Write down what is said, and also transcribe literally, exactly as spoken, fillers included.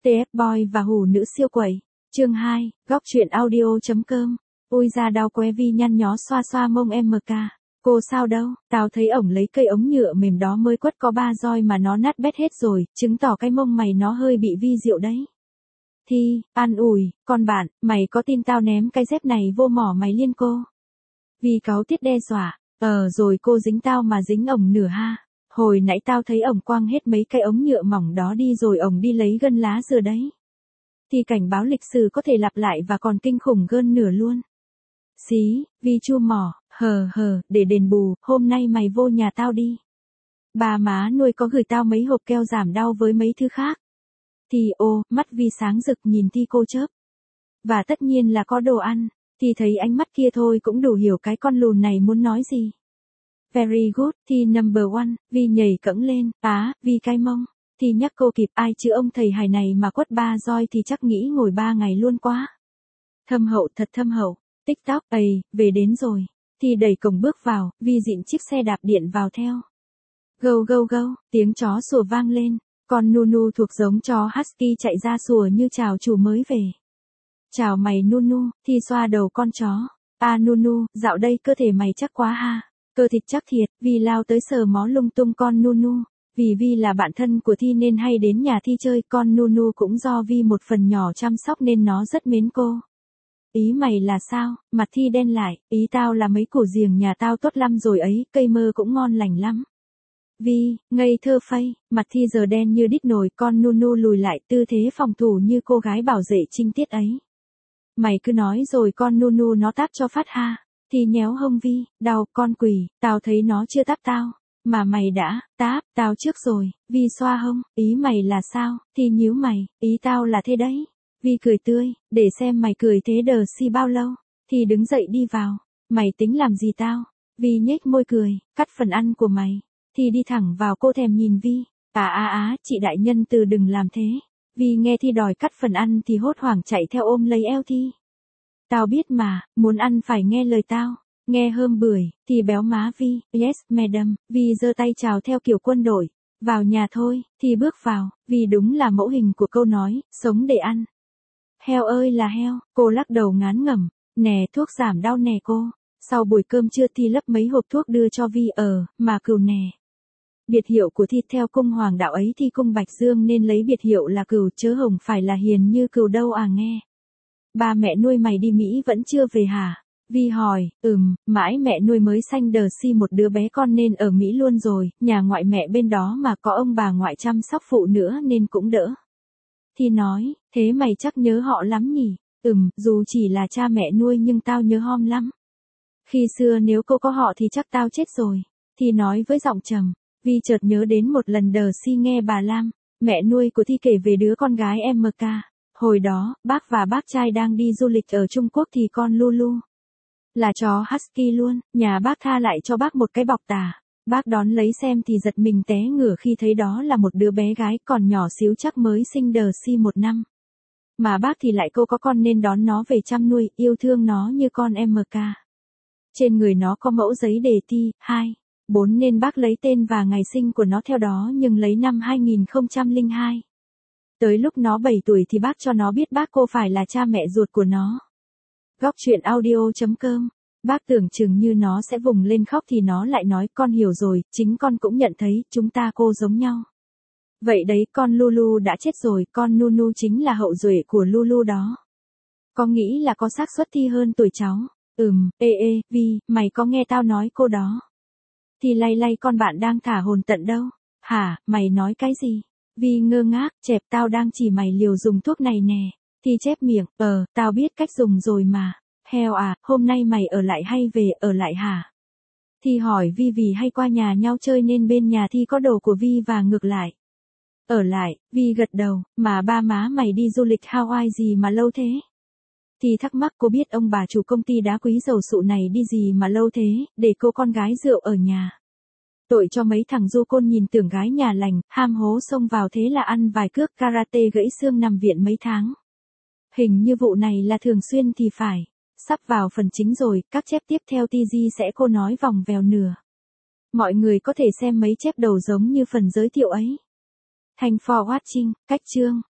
tê ép Boy và hủ nữ siêu quẩy. Chương hai, góc truyện audio.com. Ôi da đau que vi nhăn nhó xoa xoa mông em ca. Cô sao đâu, tao thấy ổng lấy cây ống nhựa mềm đó mới quất có ba roi mà nó nát bét hết rồi, chứng tỏ cái mông mày nó hơi bị vi rượu đấy. Thi, an ủi, con bạn, mày có tin tao ném cái dép này vô mỏ mày liên cô? Vi cáu tiết đe dọa, ờ rồi cô dính tao mà dính ổng nửa ha. Hồi nãy tao thấy ổng quăng hết mấy cái ống nhựa mỏng đó đi rồi ổng đi lấy gân lá dừa đấy. Thì cảnh báo lịch sử có thể lặp lại và còn kinh khủng hơn nửa luôn. Xí, Vi chua mỏ, hờ hờ, để đền bù, hôm nay mày vô nhà tao đi. Bà má nuôi có gửi tao mấy hộp keo giảm đau với mấy thứ khác. Thì ô, mắt Vi sáng rực nhìn Thi cô chớp. Và tất nhiên là có đồ ăn, thì thấy ánh mắt kia thôi cũng đủ hiểu cái con lùn này muốn nói gì. Very good, thì number one, Vi nhảy cẫng lên, á, Vi cay mông. Thì nhắc cô kịp ai chứ ông thầy hài này mà quất ba roi thì chắc nghĩ ngồi ba ngày luôn quá. Thâm hậu thật thâm hậu, TikTok, ầy, về đến rồi. Thì đẩy cổng bước vào, Vi dịn chiếc xe đạp điện vào theo. Gâu gâu gâu, tiếng chó sủa vang lên, con Nunu thuộc giống chó Husky chạy ra sủa như chào chủ mới về. Chào mày Nunu, thì xoa đầu con chó. À Nunu, dạo đây cơ thể mày chắc quá ha. Cơ thịt chắc thiệt, Vi lao tới sờ mó lung tung con Nunu. Vì Vi là bạn thân của Thi nên hay đến nhà Thi chơi, con Nunu cũng do Vi một phần nhỏ chăm sóc nên nó rất mến cô. Ý mày là sao? Mặt Thi đen lại, ý tao là mấy củ giềng nhà tao tốt lắm rồi ấy, cây mơ cũng ngon lành lắm. Vi, ngây thơ phây, mặt Thi giờ đen như đít nồi, con Nunu lùi lại tư thế phòng thủ như cô gái bảo vệ trinh tiết ấy. Mày cứ nói rồi con Nunu nó táp cho phát ha. Thi nhéo hông Vi, đau, con quỷ, tao thấy nó chưa táp tao. Mà mày đã, táp, tao trước rồi. Vi xoa hông, ý mày là sao? Thi nhíu mày, ý tao là thế đấy. Vi cười tươi, để xem mày cười thế đờ si bao lâu. Thì đứng dậy đi vào. Mày tính làm gì tao? Vi nhếch môi cười, cắt phần ăn của mày. Thì đi thẳng vào, cô thèm nhìn Vi. À á á, chị đại nhân từ đừng làm thế. Vi nghe Thi đòi cắt phần ăn thì hốt hoảng chạy theo ôm lấy eo Thi. Tao biết mà, muốn ăn phải nghe lời tao. Nghe hơm bưởi, thì béo má Vi, yes, madam, Vi giơ tay chào theo kiểu quân đội. Vào nhà thôi, thì bước vào, vì đúng là mẫu hình của câu nói, sống để ăn. Heo ơi là heo, cô lắc đầu ngán ngẩm, nè thuốc giảm đau nè cô. Sau buổi cơm trưa Thi lấp mấy hộp thuốc đưa cho Vi ở, mà cừu nè. Biệt hiệu của Thi theo cung hoàng đạo ấy thì cung Bạch Dương nên lấy biệt hiệu là cừu chớ hồng phải là hiền như cừu đâu à nghe. Ba mẹ nuôi mày đi Mỹ vẫn chưa về hả? Vi hỏi, ừm, mãi mẹ nuôi mới sanh đờ si một đứa bé con nên ở Mỹ luôn rồi, nhà ngoại mẹ bên đó mà có ông bà ngoại chăm sóc phụ nữa nên cũng đỡ. Thì nói, thế mày chắc nhớ họ lắm nhỉ? Ừm, dù chỉ là cha mẹ nuôi nhưng tao nhớ hom lắm. Khi xưa nếu cô có họ thì chắc tao chết rồi. Thì nói với giọng trầm, Vi chợt nhớ đến một lần đờ si nghe bà Lam, mẹ nuôi của Thi kể về đứa con gái em ca. Hồi đó, bác và bác trai đang đi du lịch ở Trung Quốc thì con Lulu là chó Husky luôn, nhà bác tha lại cho bác một cái bọc tà. Bác đón lấy xem thì giật mình té ngửa khi thấy đó là một đứa bé gái còn nhỏ xíu chắc mới sinh đờ si một năm. Mà bác thì lại cô có con nên đón nó về chăm nuôi, yêu thương nó như con em ca. Trên người nó có mẫu giấy đề Thi, hai, bốn nên bác lấy tên và ngày sinh của nó theo đó nhưng lấy năm hai nghìn không trăm lẻ hai. Tới lúc nó bảy tuổi thì bác cho nó biết bác cô phải là cha mẹ ruột của nó. Góc truyện audio.com. Bác tưởng chừng như nó sẽ vùng lên khóc thì nó lại nói con hiểu rồi, chính con cũng nhận thấy chúng ta cô giống nhau. Vậy đấy con Lulu đã chết rồi, con Nunu chính là hậu duệ của Lulu đó. Con nghĩ là có xác suất Thi hơn tuổi cháu. Ừm, ê ê, Vi, mày có nghe tao nói cô đó. Thì lay lay con bạn đang thả hồn tận đâu. Hả, mày nói cái gì? Vi ngơ ngác, chẹp tao đang chỉ mày liều dùng thuốc này nè. Thì chép miệng, ờ, tao biết cách dùng rồi mà. Heo à, hôm nay mày ở lại hay về, ở lại hả? Thì hỏi Vi vì hay qua nhà nhau chơi nên bên nhà Thi có đồ của Vi và ngược lại. Ở lại, Vi gật đầu, mà ba má mày đi du lịch Hawaii gì mà lâu thế? Thì thắc mắc cô biết ông bà chủ công ty đá quý dầu sụ này đi gì mà lâu thế, để cô con gái rượu ở nhà. Tội cho mấy thằng du côn nhìn tưởng gái nhà lành, ham hố xông vào thế là ăn vài cước karate gãy xương nằm viện mấy tháng. Hình như vụ này là thường xuyên thì phải. Sắp vào phần chính rồi, các chép tiếp theo tê giê sẽ cô nói vòng vèo nửa. Mọi người có thể xem mấy chép đầu giống như phần giới thiệu ấy. Thanks for watching, cách chương.